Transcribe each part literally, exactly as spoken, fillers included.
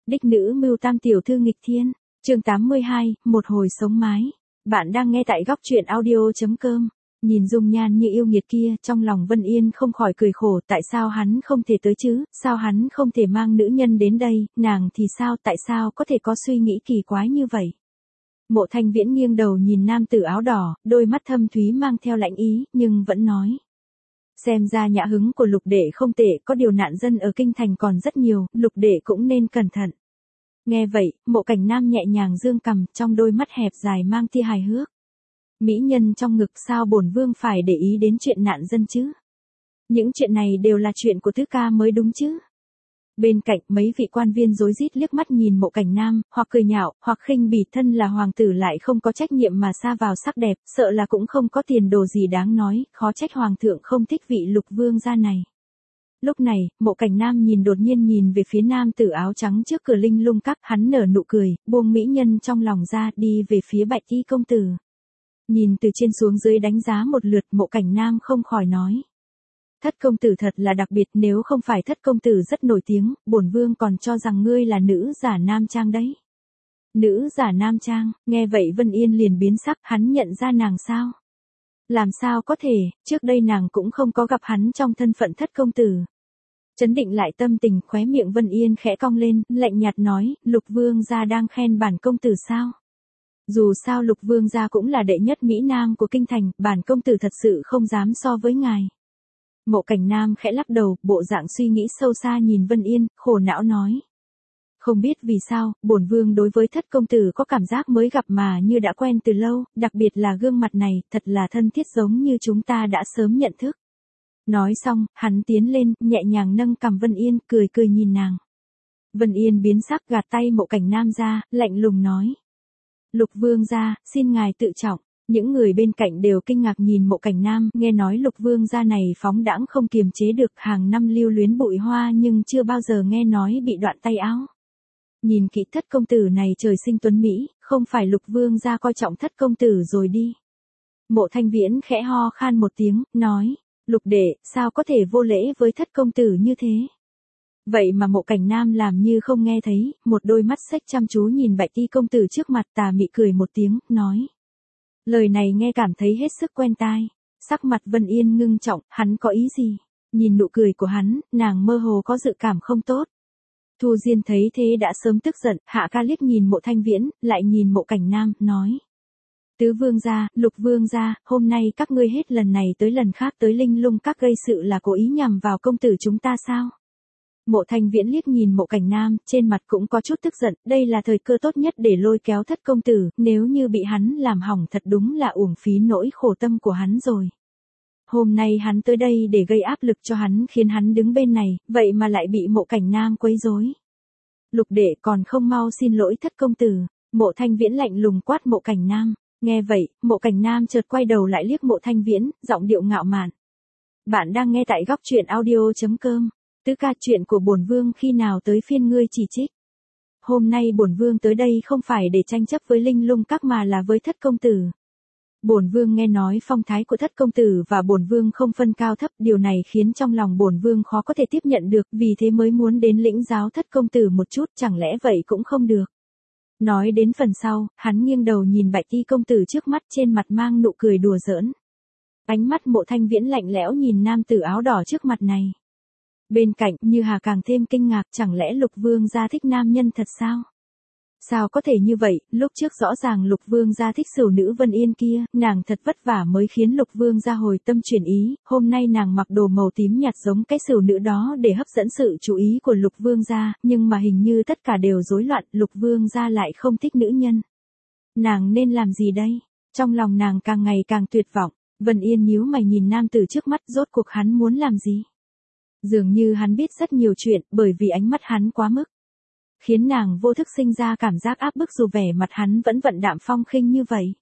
Đích nữ mưu tam tiểu thư nghịch thiên. Chương tám mươi hai, một hồi sống mái. Bạn đang nghe tại góc truyện audio chấm com. Nhìn dung nhan như yêu nghiệt kia, trong lòng Vân Yên không khỏi cười khổ, tại sao hắn không thể tới chứ, sao hắn không thể mang nữ nhân đến đây, nàng thì sao, tại sao có thể có suy nghĩ kỳ quái như vậy. Mộ Thanh Viễn nghiêng đầu nhìn nam tử áo đỏ, đôi mắt thâm thúy mang theo lãnh ý, nhưng vẫn nói. Xem ra nhã hứng của Lục Đệ không tệ, có điều nạn dân ở kinh thành còn rất nhiều, Lục Đệ cũng nên cẩn thận. Nghe vậy, Mộ Cảnh Nam nhẹ nhàng dương cằm, trong đôi mắt hẹp dài mang tia hài hước. Mỹ nhân trong ngực, sao bổn vương phải để ý đến chuyện nạn dân chứ? Những chuyện này đều là chuyện của Tứ ca mới đúng chứ? Bên cạnh, mấy vị quan viên rối rít liếc mắt nhìn Mộ Cảnh Nam, hoặc cười nhạo, hoặc khinh bỉ, thân là hoàng tử lại không có trách nhiệm mà sa vào sắc đẹp, sợ là cũng không có tiền đồ gì đáng nói, khó trách hoàng thượng không thích vị Lục vương gia này. Lúc này, Mộ Cảnh Nam nhìn đột nhiên nhìn về phía nam tử áo trắng trước cửa Linh Lung Các, hắn nở nụ cười, buông mỹ nhân trong lòng ra, đi về phía Bạch Y công tử. Nhìn từ trên xuống dưới đánh giá một lượt, Mộ Cảnh Nam không khỏi nói. Thất công tử thật là đặc biệt, nếu không phải thất công tử rất nổi tiếng, bổn vương còn cho rằng ngươi là nữ giả nam trang đấy. Nữ giả nam trang, nghe vậy Vân Yên liền biến sắc, hắn nhận ra nàng sao? Làm sao có thể, trước đây nàng cũng không có gặp hắn trong thân phận thất công tử. Chấn định lại tâm tình, khóe miệng Vân Yên khẽ cong lên, lạnh nhạt nói, Lục vương gia đang khen bản công tử sao? Dù sao Lục vương gia cũng là đệ nhất Mỹ Nam của kinh thành, bản công tử thật sự không dám so với ngài. Mộ Cảnh Nam khẽ lắc đầu, bộ dạng suy nghĩ sâu xa nhìn Vân Yên, khổ não nói. Không biết vì sao, bổn vương đối với thất công tử có cảm giác mới gặp mà như đã quen từ lâu, đặc biệt là gương mặt này, thật là thân thiết giống như chúng ta đã sớm nhận thức. Nói xong, hắn tiến lên, nhẹ nhàng nâng cằm Vân Yên, cười cười nhìn nàng. Vân Yên biến sắc, gạt tay Mộ Cảnh Nam ra, lạnh lùng nói. Lục vương gia, xin ngài tự trọng. Những người bên cạnh đều kinh ngạc nhìn Mộ Cảnh Nam, nghe nói Lục vương gia này phóng đãng không kiềm chế được, hàng năm lưu luyến bụi hoa nhưng chưa bao giờ nghe nói bị đoạn tay áo. Nhìn kỹ thất công tử này trời sinh tuấn Mỹ, không phải Lục vương gia coi trọng thất công tử rồi đi. Mộ Thanh Viễn khẽ ho khan một tiếng, nói, Lục đệ, sao có thể vô lễ với thất công tử như thế? Vậy mà Mộ Cảnh Nam làm như không nghe thấy, một đôi mắt xếch chăm chú nhìn Bạch Y công tử trước mặt, tà mị cười một tiếng, nói. Lời này nghe cảm thấy hết sức quen tai. Sắc mặt Vân Yên ngưng trọng, hắn có ý gì? Nhìn nụ cười của hắn, nàng mơ hồ có dự cảm không tốt. Thu Diên thấy thế đã sớm tức giận, hạ ca liếc nhìn Mộ Thanh Viễn, lại nhìn Mộ Cảnh Nam, nói. Tứ vương gia, Lục vương gia, hôm nay các ngươi hết lần này tới lần khác tới Linh Lung Các gây sự là cố ý nhằm vào công tử chúng ta sao? Mộ Thanh Viễn liếc nhìn Mộ Cảnh Nam, trên mặt cũng có chút tức giận, đây là thời cơ tốt nhất để lôi kéo thất công tử, nếu như bị hắn làm hỏng thật đúng là uổng phí nỗi khổ tâm của hắn rồi. Hôm nay hắn tới đây để gây áp lực cho hắn khiến hắn đứng bên này, vậy mà lại bị Mộ Cảnh Nam quấy rối. Lục đệ còn không mau xin lỗi thất công tử, Mộ Thanh Viễn lạnh lùng quát Mộ Cảnh Nam, nghe vậy, Mộ Cảnh Nam chợt quay đầu lại liếc Mộ Thanh Viễn, giọng điệu ngạo mạn. Bạn đang nghe tại góc truyện audio chấm com. Tứ ca, chuyện của bổn vương khi nào tới phiên ngươi chỉ trích? Hôm nay bổn vương tới đây không phải để tranh chấp với Linh Lung Các mà là với thất công tử. Bổn vương nghe nói phong thái của thất công tử và bổn vương không phân cao thấp, điều này khiến trong lòng bổn vương khó có thể tiếp nhận được, vì thế mới muốn đến lĩnh giáo thất công tử một chút, chẳng lẽ vậy cũng không được. Nói đến phần sau, hắn nghiêng đầu nhìn Bạch Y công tử trước mắt, trên mặt mang nụ cười đùa giỡn. Ánh mắt Mộ Thanh Viễn lạnh lẽo nhìn nam tử áo đỏ trước mặt này. Bên cạnh, Như Hà càng thêm kinh ngạc, chẳng lẽ Lục vương gia thích nam nhân thật sao? Sao có thể như vậy, lúc trước rõ ràng Lục vương gia thích sửu nữ Vân Yên kia, nàng thật vất vả mới khiến Lục vương gia hồi tâm chuyển ý, hôm nay nàng mặc đồ màu tím nhạt giống cái sửu nữ đó để hấp dẫn sự chú ý của Lục vương gia, nhưng mà hình như tất cả đều rối loạn, Lục vương gia lại không thích nữ nhân. Nàng nên làm gì đây? Trong lòng nàng càng ngày càng tuyệt vọng, Vân Yên nhíu mày nhìn nam tử trước mắt, rốt cuộc hắn muốn làm gì? Dường như hắn biết rất nhiều chuyện, bởi vì ánh mắt hắn quá mức. Khiến nàng vô thức sinh ra cảm giác áp bức dù vẻ mặt hắn vẫn vận đạm phong khinh như vậy.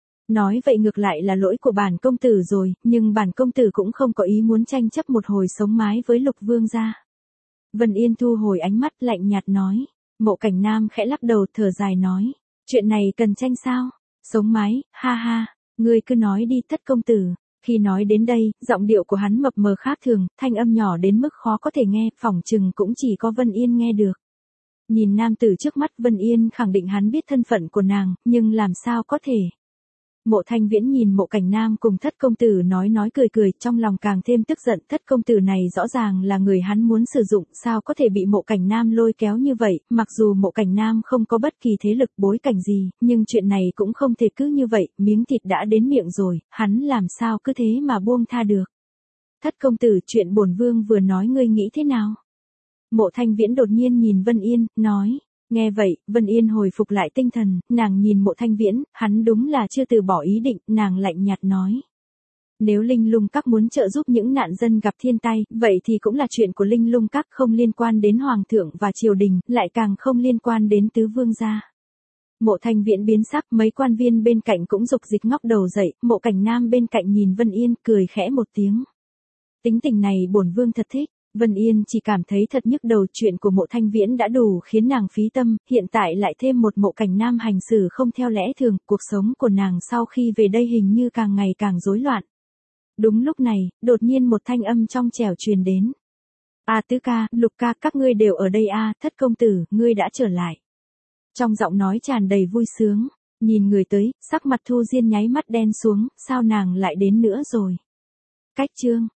Nói vậy ngược lại là lỗi của bản công tử rồi, nhưng bản công tử cũng không có ý muốn tranh chấp một hồi sống mái với Lục vương gia. Vân Yên thu hồi ánh mắt lạnh nhạt nói. Mộ Cảnh Nam khẽ lắc đầu thở dài nói. Chuyện này cần tranh sao? Sống mái, ha ha, ngươi cứ nói đi thất công tử. Khi nói đến đây, giọng điệu của hắn mập mờ khác thường, thanh âm nhỏ đến mức khó có thể nghe, phỏng chừng cũng chỉ có Vân Yên nghe được. Nhìn nam tử trước mắt Vân Yên khẳng định hắn biết thân phận của nàng, nhưng làm sao có thể. Mộ Thanh Viễn nhìn Mộ Cảnh Nam cùng thất công tử nói nói cười cười, trong lòng càng thêm tức giận, thất công tử này rõ ràng là người hắn muốn sử dụng, sao có thể bị Mộ Cảnh Nam lôi kéo như vậy, mặc dù Mộ Cảnh Nam không có bất kỳ thế lực bối cảnh gì, nhưng chuyện này cũng không thể cứ như vậy, miếng thịt đã đến miệng rồi, hắn làm sao cứ thế mà buông tha được. Thất công tử, chuyện bổn vương vừa nói ngươi nghĩ thế nào? Mộ Thanh Viễn đột nhiên nhìn Vân Yên, nói. Nghe vậy, Vân Yên hồi phục lại tinh thần, nàng nhìn Mộ Thanh Viễn, hắn đúng là chưa từ bỏ ý định, nàng lạnh nhạt nói. Nếu Linh Lung Các muốn trợ giúp những nạn dân gặp thiên tai, vậy thì cũng là chuyện của Linh Lung Các, không liên quan đến Hoàng thượng và triều đình, lại càng không liên quan đến tứ vương gia. Mộ Thanh Viễn biến sắc, mấy quan viên bên cạnh cũng rục dịch ngóc đầu dậy, Mộ Cảnh Nam bên cạnh nhìn Vân Yên, cười khẽ một tiếng. Tính tình này bổn vương thật thích. Vân Yên chỉ cảm thấy thật nhức đầu, chuyện của Mộ Thanh Viễn đã đủ khiến nàng phí tâm, hiện tại lại thêm một Mộ Cảnh Nam hành xử không theo lẽ thường, cuộc sống của nàng sau khi về đây hình như càng ngày càng rối loạn. Đúng lúc này, đột nhiên một thanh âm trong trẻo truyền đến. A Tứ ca, Lục ca, các ngươi đều ở đây a, thất công tử, ngươi đã trở lại. Trong giọng nói tràn đầy vui sướng, nhìn người tới, sắc mặt Thu Diên nháy mắt đen xuống, sao nàng lại đến nữa rồi. Cách chương